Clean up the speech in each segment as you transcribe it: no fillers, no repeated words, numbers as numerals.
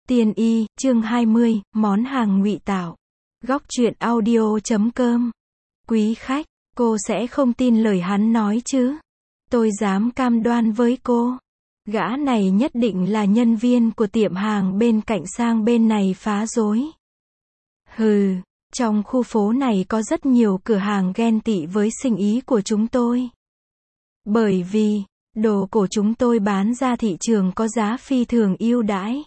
Tiên y, chương 20, món hàng ngụy tạo. Góc truyện audio.com. Quý khách, cô sẽ không tin lời hắn nói chứ? Tôi dám cam đoan với cô. Gã này nhất định là nhân viên của tiệm hàng bên cạnh sang bên này phá rối. Hừ, trong khu phố này có rất nhiều cửa hàng ghen tị với sinh ý của chúng tôi. Bởi vì, đồ của chúng tôi bán ra thị trường có giá phi thường ưu đãi.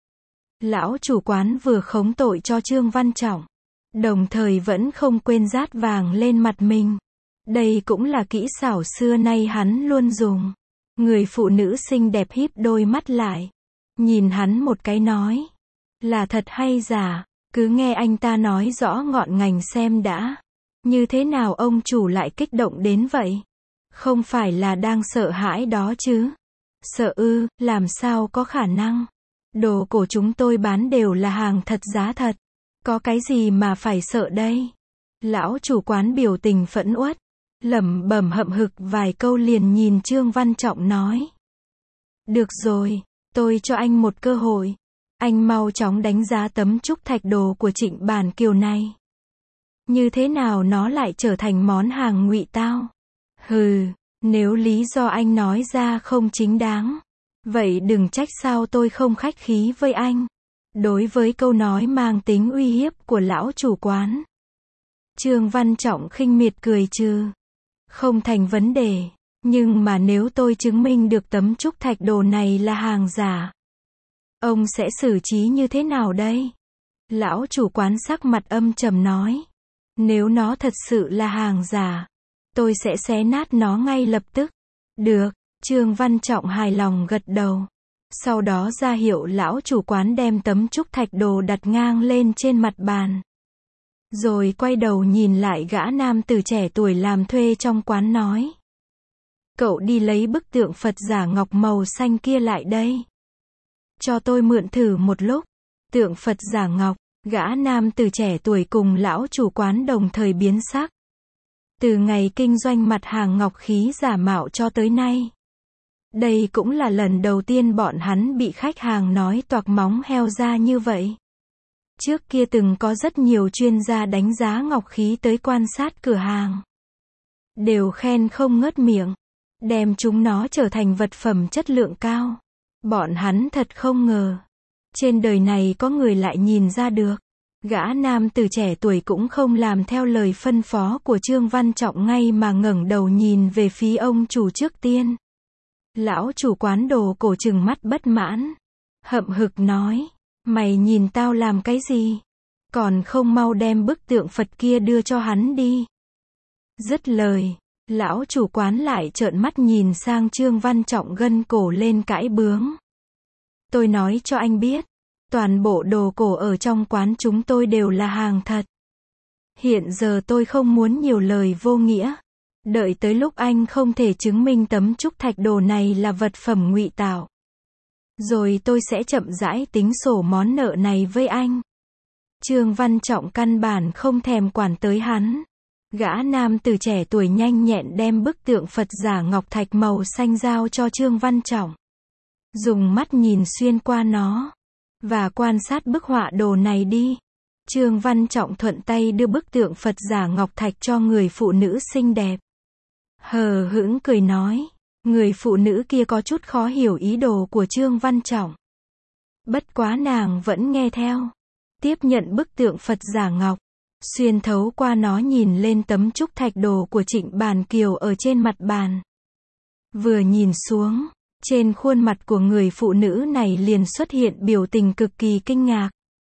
Lão chủ quán vừa khống tội cho Trương Văn Trọng, đồng thời vẫn không quên rát vàng lên mặt mình. Đây cũng là kỹ xảo xưa nay hắn luôn dùng. Người phụ nữ xinh đẹp híp đôi mắt lại, nhìn hắn một cái nói, là thật hay giả, cứ nghe anh ta nói rõ ngọn ngành xem đã. Như thế nào ông chủ lại kích động đến vậy? Không phải là đang sợ hãi đó chứ? Sợ ư, làm sao có khả năng? Đồ của chúng tôi bán đều là hàng thật giá thật. Có cái gì mà phải sợ đây? Lão chủ quán biểu tình phẫn uất, lẩm bẩm hậm hực vài câu liền nhìn Trương Văn Trọng nói. Được rồi, tôi cho anh một cơ hội. Anh mau chóng đánh giá tấm trúc thạch đồ của Trịnh Bản Kiều này. Như thế nào nó lại trở thành món hàng ngụy tao? Hừ, nếu lý do anh nói ra không chính đáng, vậy đừng trách sao tôi không khách khí với anh. Đối với câu nói mang tính uy hiếp của lão chủ quán, Trương Văn Trọng khinh miệt cười trừ. Không thành vấn đề, nhưng mà nếu tôi chứng minh được tấm trúc thạch đồ này là hàng giả, ông sẽ xử trí như thế nào đây? Lão chủ quán sắc mặt âm trầm nói. Nếu nó thật sự là hàng giả, tôi sẽ xé nát nó ngay lập tức. Được, Trương Văn Trọng hài lòng gật đầu. Sau đó ra hiệu lão chủ quán đem tấm trúc thạch đồ đặt ngang lên trên mặt bàn. Rồi quay đầu nhìn lại gã nam tử trẻ tuổi làm thuê trong quán nói. Cậu đi lấy bức tượng Phật giả ngọc màu xanh kia lại đây. Cho tôi mượn thử một lúc. Tượng Phật giả ngọc, gã nam tử trẻ tuổi cùng lão chủ quán đồng thời biến sắc. Từ ngày kinh doanh mặt hàng ngọc khí giả mạo cho tới nay, đây cũng là lần đầu tiên bọn hắn bị khách hàng nói toạc móng heo ra như vậy. Trước kia từng có rất nhiều chuyên gia đánh giá ngọc khí tới quan sát cửa hàng, đều khen không ngớt miệng, đem chúng nó trở thành vật phẩm chất lượng cao. Bọn hắn thật không ngờ, trên đời này có người lại nhìn ra được. Gã nam tử trẻ tuổi cũng không làm theo lời phân phó của Trương Văn Trọng ngay mà ngẩng đầu nhìn về phía ông chủ trước tiên. Lão chủ quán đồ cổ trừng mắt bất mãn, hậm hực nói, mày nhìn tao làm cái gì? Còn không mau đem bức tượng Phật kia đưa cho hắn đi. Dứt lời, lão chủ quán lại trợn mắt nhìn sang Trương Văn Trọng gân cổ lên cãi bướng. Tôi nói cho anh biết, toàn bộ đồ cổ ở trong quán chúng tôi đều là hàng thật. Hiện giờ tôi không muốn nhiều lời vô nghĩa. Đợi tới lúc anh không thể chứng minh tấm trúc thạch đồ này là vật phẩm ngụy tạo, rồi tôi sẽ chậm rãi tính sổ món nợ này với anh. Trương Văn Trọng căn bản không thèm quản tới hắn. Gã nam tử trẻ tuổi nhanh nhẹn đem bức tượng Phật giả ngọc thạch màu xanh giao cho Trương Văn Trọng. Dùng mắt nhìn xuyên qua nó, và quan sát bức họa đồ này đi. Trương Văn Trọng thuận tay đưa bức tượng Phật giả ngọc thạch cho người phụ nữ xinh đẹp. Hờ hững cười nói. Người phụ nữ kia có chút khó hiểu ý đồ của Trương Văn Trọng. Bất quá nàng vẫn nghe theo. Tiếp nhận bức tượng Phật giả ngọc, xuyên thấu qua nó nhìn lên tấm trúc thạch đồ của Trịnh Bản Kiều ở trên mặt bàn. Vừa nhìn xuống, trên khuôn mặt của người phụ nữ này liền xuất hiện biểu tình cực kỳ kinh ngạc.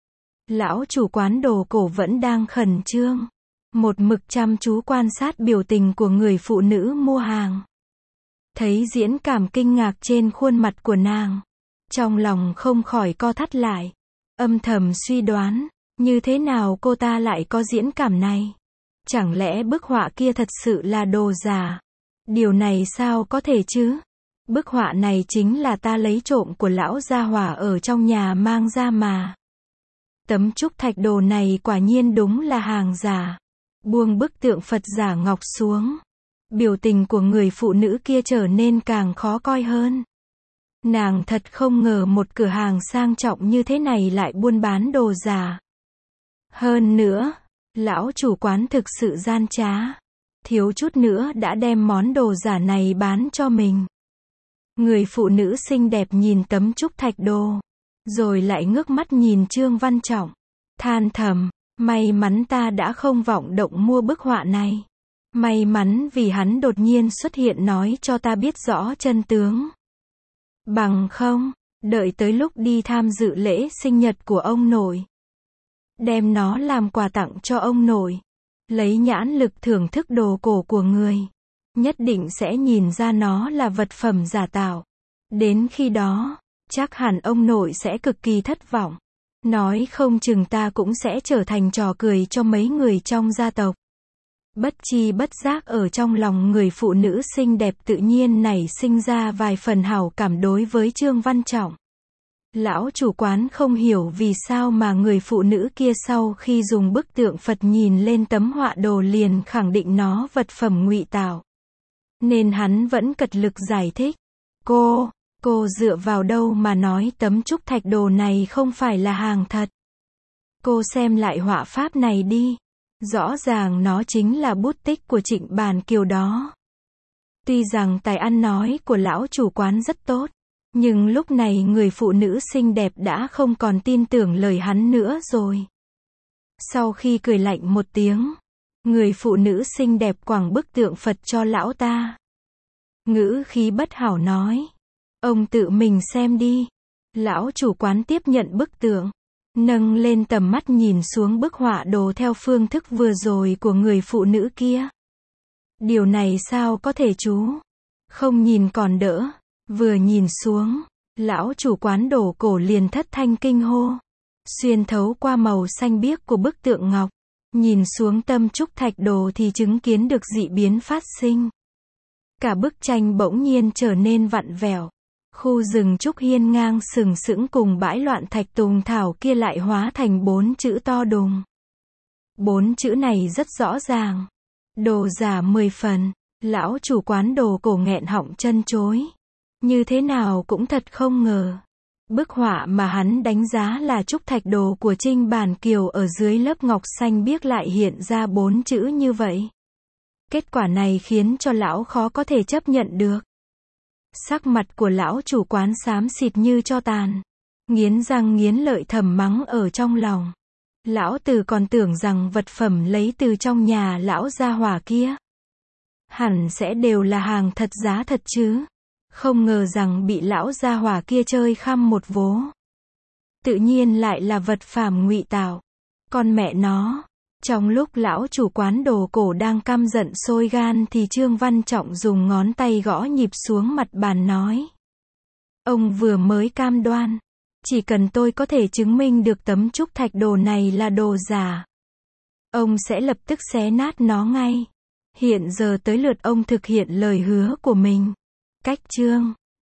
Lão chủ quán đồ cổ vẫn đang khẩn trương, một mực chăm chú quan sát biểu tình của người phụ nữ mua hàng. Thấy diễn cảm kinh ngạc trên khuôn mặt của nàng, trong lòng không khỏi co thắt lại, âm thầm suy đoán, như thế nào cô ta lại có diễn cảm này? Chẳng lẽ bức họa kia thật sự là đồ giả? Điều này sao có thể chứ? Bức họa này chính là ta lấy trộm của lão gia hỏa ở trong nhà mang ra mà. Tấm trúc thạch đồ này quả nhiên đúng là hàng giả. Buông bức tượng Phật giả ngọc xuống, biểu tình của người phụ nữ kia trở nên càng khó coi hơn. Nàng thật không ngờ một cửa hàng sang trọng như thế này lại buôn bán đồ giả. Hơn nữa, lão chủ quán thực sự gian trá. Thiếu chút nữa đã đem món đồ giả này bán cho mình. Người phụ nữ xinh đẹp nhìn tấm trúc thạch đồ, rồi lại ngước mắt nhìn Trương Văn Trọng, than thầm, may mắn ta đã không vọng động mua bức họa này. May mắn vì hắn đột nhiên xuất hiện nói cho ta biết rõ chân tướng. Bằng không, đợi tới lúc đi tham dự lễ sinh nhật của ông nội, đem nó làm quà tặng cho ông nội, lấy nhãn lực thưởng thức đồ cổ của người, nhất định sẽ nhìn ra nó là vật phẩm giả tạo. Đến khi đó, chắc hẳn ông nội sẽ cực kỳ thất vọng. Nói không chừng ta cũng sẽ trở thành trò cười cho mấy người trong gia tộc. Bất chi bất giác ở trong lòng người phụ nữ xinh đẹp tự nhiên nảy sinh ra vài phần hảo cảm đối với Trương Văn Trọng. Lão chủ quán không hiểu vì sao mà người phụ nữ kia sau khi dùng bức tượng Phật nhìn lên tấm họa đồ liền khẳng định nó vật phẩm ngụy tạo. Nên hắn vẫn cật lực giải thích. Cô dựa vào đâu mà nói tấm trúc thạch đồ này không phải là hàng thật? Cô xem lại họa pháp này đi. Rõ ràng nó chính là bút tích của Trịnh Bàn Kiều đó. Tuy rằng tài ăn nói của lão chủ quán rất tốt, nhưng lúc này người phụ nữ xinh đẹp đã không còn tin tưởng lời hắn nữa rồi. Sau khi cười lạnh một tiếng, người phụ nữ xinh đẹp quẳng bức tượng Phật cho lão ta. Ngữ khí bất hảo nói, ông tự mình xem đi. Lão chủ quán tiếp nhận bức tượng, nâng lên tầm mắt nhìn xuống bức họa đồ theo phương thức vừa rồi của người phụ nữ kia. Điều này sao có thể chú? Không nhìn còn đỡ, vừa nhìn xuống, lão chủ quán đồ cổ liền thất thanh kinh hô. Xuyên thấu qua màu xanh biếc của bức tượng ngọc, nhìn xuống tâm trúc thạch đồ thì chứng kiến được dị biến phát sinh. Cả bức tranh bỗng nhiên trở nên vặn vẹo. Khu rừng trúc hiên ngang sừng sững cùng bãi loạn thạch tùng thảo kia lại hóa thành 4 chữ to đùng. 4 chữ này rất rõ ràng. Đồ giả 10 phần. Lão chủ quán đồ cổ nghẹn họng chân chối. Như thế nào cũng thật không ngờ. Bức họa mà hắn đánh giá là trúc thạch đồ của Trinh Bàn Kiều ở dưới lớp ngọc xanh biếc lại hiện ra 4 chữ như vậy. Kết quả này khiến cho lão khó có thể chấp nhận được. Sắc mặt của lão chủ quán xám xịt như tro tàn. Nghiến răng nghiến lợi thầm mắng ở trong lòng. Lão tử còn tưởng rằng vật phẩm lấy từ trong nhà lão gia hỏa kia hẳn sẽ đều là hàng thật giá thật chứ. Không ngờ rằng bị lão gia hỏa kia chơi khăm một vố. Tự nhiên lại là vật phẩm ngụy tạo. Con mẹ nó. Trong lúc lão chủ quán đồ cổ đang căm giận sôi gan thì Trương Văn Trọng dùng ngón tay gõ nhịp xuống mặt bàn nói. Ông vừa mới cam đoan. Chỉ cần tôi có thể chứng minh được tấm trúc thạch đồ này là đồ giả, ông sẽ lập tức xé nát nó ngay. Hiện giờ tới lượt ông thực hiện lời hứa của mình. Cách chương